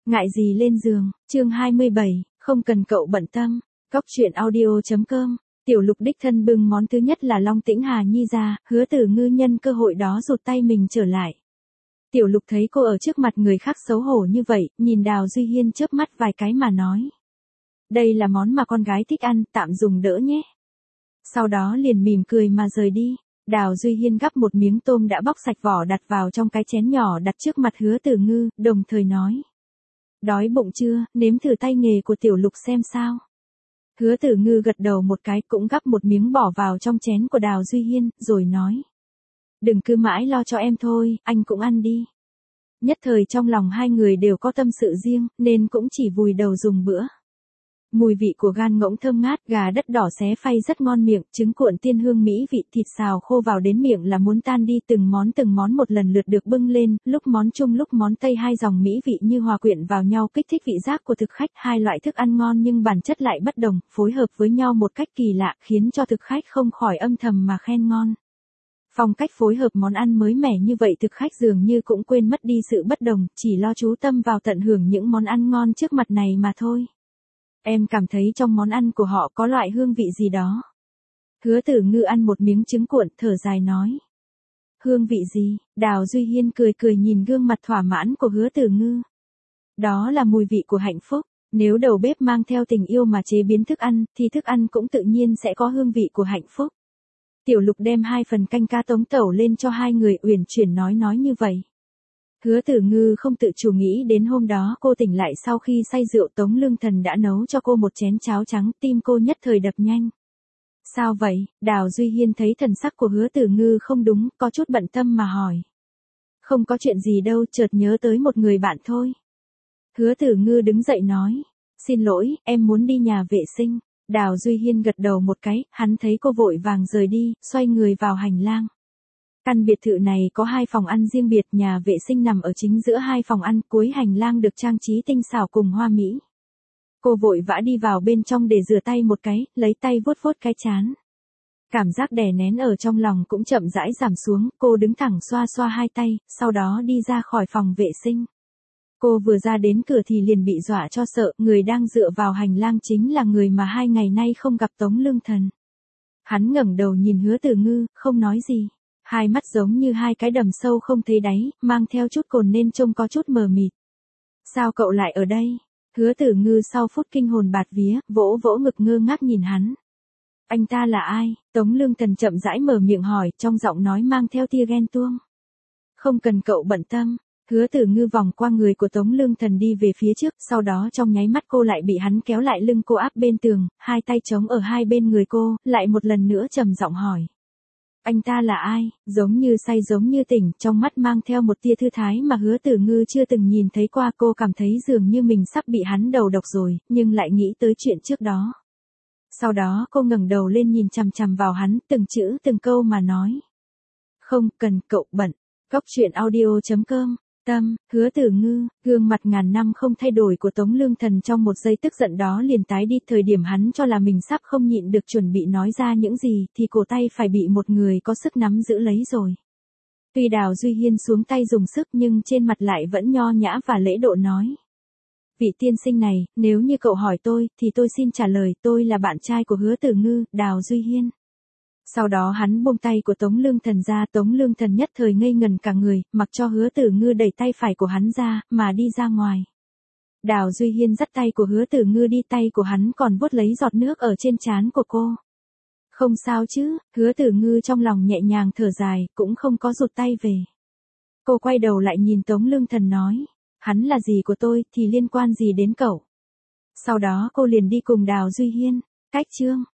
Ngại gì lên giường, chương 27, không cần cậu bận tâm. Cóc truyện audio.com. Tiểu Lục đích thân bưng món thứ nhất là Long Tĩnh Hà Nhi ra, Hứa Tử Ngư nhân cơ hội đó rụt tay mình trở lại. Tiểu Lục thấy cô ở trước mặt người khác xấu hổ như vậy, nhìn Đào Duy Hiên chớp mắt vài cái mà nói. Đây là món mà con gái thích ăn, tạm dùng đỡ nhé. Sau đó liền mỉm cười mà rời đi. Đào Duy Hiên gắp một miếng tôm đã bóc sạch vỏ đặt vào trong cái chén nhỏ đặt trước mặt Hứa Tử Ngư, đồng thời nói. Đói bụng chưa, nếm thử tay nghề của Tiểu Lục xem sao. Hứa Tử Ngư gật đầu một cái cũng gắp một miếng bỏ vào trong chén của Đào Duy Hiên, rồi nói. Đừng cứ mãi lo cho em thôi, anh cũng ăn đi. Nhất thời trong lòng hai người đều có tâm sự riêng, nên cũng chỉ vùi đầu dùng bữa. Mùi vị của gan ngỗng thơm ngát, gà đất đỏ xé phay rất ngon miệng, trứng cuộn tiên hương mỹ vị, thịt xào khô vào đến miệng là muốn tan đi, từng món một lần lượt được bưng lên, lúc món Trung lúc món Tây, hai dòng mỹ vị như hòa quyện vào nhau kích thích vị giác của thực khách, hai loại thức ăn ngon nhưng bản chất lại bất đồng, phối hợp với nhau một cách kỳ lạ, khiến cho thực khách không khỏi âm thầm mà khen ngon. Phong cách phối hợp món ăn mới mẻ như vậy thực khách dường như cũng quên mất đi sự bất đồng, chỉ lo chú tâm vào tận hưởng những món ăn ngon trước mặt này mà thôi. Em cảm thấy trong món ăn của họ có loại hương vị gì đó. Hứa Tử Ngư ăn một miếng trứng cuộn, thở dài nói. Hương vị gì? Đào Duy Hiên cười cười nhìn gương mặt thỏa mãn của Hứa Tử Ngư. Đó là mùi vị của hạnh phúc. Nếu đầu bếp mang theo tình yêu mà chế biến thức ăn, thì thức ăn cũng tự nhiên sẽ có hương vị của hạnh phúc. Tiểu Lục đem 2 phần canh cá tống tẩu lên cho hai người, uyển chuyển nói như vậy. Hứa Tử Ngư không tự chủ nghĩ đến hôm đó cô tỉnh lại sau khi say rượu, Tống Lương Thần đã nấu cho cô một chén cháo trắng, tim cô nhất thời đập nhanh. Sao vậy? Đào Duy Hiên thấy thần sắc của Hứa Tử Ngư không đúng, có chút bận tâm mà hỏi. Không có chuyện gì đâu, chợt nhớ tới một người bạn thôi. Hứa Tử Ngư đứng dậy nói. Xin lỗi, em muốn đi nhà vệ sinh. Đào Duy Hiên gật đầu một cái, hắn thấy cô vội vàng rời đi, xoay người vào hành lang. Căn biệt thự này có 2 phòng ăn riêng biệt, nhà vệ sinh nằm ở chính giữa 2 phòng ăn, cuối hành lang được trang trí tinh xảo cùng hoa mỹ. Cô vội vã đi vào bên trong để rửa tay một cái, lấy tay vuốt vuốt cái trán. Cảm giác đè nén ở trong lòng cũng chậm rãi giảm xuống, cô đứng thẳng xoa xoa hai tay, sau đó đi ra khỏi phòng vệ sinh. Cô vừa ra đến cửa thì liền bị dọa cho sợ, người đang dựa vào hành lang chính là người mà 2 ngày nay không gặp, Tống Lương Thần. Hắn ngẩng đầu nhìn Hứa Tử Ngư, không nói gì. Hai mắt giống như 2 cái đầm sâu không thấy đáy, mang theo chút cồn nên trông có chút mờ mịt. Sao cậu lại ở đây? Hứa Tử Ngư sau phút kinh hồn bạt vía, vỗ vỗ ngực ngơ ngác nhìn hắn. Anh ta là ai? Tống Lương Thần chậm rãi mở miệng hỏi, trong giọng nói mang theo tia ghen tuông. Không cần cậu bận tâm. Hứa Tử Ngư vòng qua người của Tống Lương Thần đi về phía trước, sau đó trong nháy mắt cô lại bị hắn kéo lại lưng cô áp bên tường, 2 tay chống ở hai bên người cô, lại một lần nữa trầm giọng hỏi. Anh ta là ai? Giống như say giống như tỉnh, trong mắt mang theo một tia thư thái mà Hứa Tử Ngư chưa từng nhìn thấy qua, cô cảm thấy dường như mình sắp bị hắn đầu độc rồi, nhưng lại nghĩ tới chuyện trước đó. Sau đó cô ngẩng đầu lên nhìn chằm chằm vào hắn, từng chữ từng câu mà nói. Không cần cậu bận. Cóc truyện audio.com. Tâm, Hứa Tử Ngư, gương mặt ngàn năm không thay đổi của Tống Lương Thần trong một giây tức giận đó liền tái đi, thời điểm hắn cho là mình sắp không nhịn được chuẩn bị nói ra những gì, thì cổ tay phải bị một người có sức nắm giữ lấy rồi. Tuy Đào Duy Hiên xuống tay dùng sức nhưng trên mặt lại vẫn nho nhã và lễ độ nói. Vị tiên sinh này, nếu như cậu hỏi tôi, thì tôi xin trả lời, tôi là bạn trai của Hứa Tử Ngư, Đào Duy Hiên. Sau đó hắn buông tay của Tống Lương Thần ra, Tống Lương Thần nhất thời ngây ngần cả người, mặc cho Hứa Tử Ngư đẩy tay phải của hắn ra, mà đi ra ngoài. Đào Duy Hiên dắt tay của Hứa Tử Ngư đi, tay của hắn còn vuốt lấy giọt nước ở trên trán của cô. Không sao chứ? Hứa Tử Ngư trong lòng nhẹ nhàng thở dài, cũng không có rụt tay về. Cô quay đầu lại nhìn Tống Lương Thần nói, hắn là gì của tôi thì liên quan gì đến cậu? Sau đó cô liền đi cùng Đào Duy Hiên. Cách chương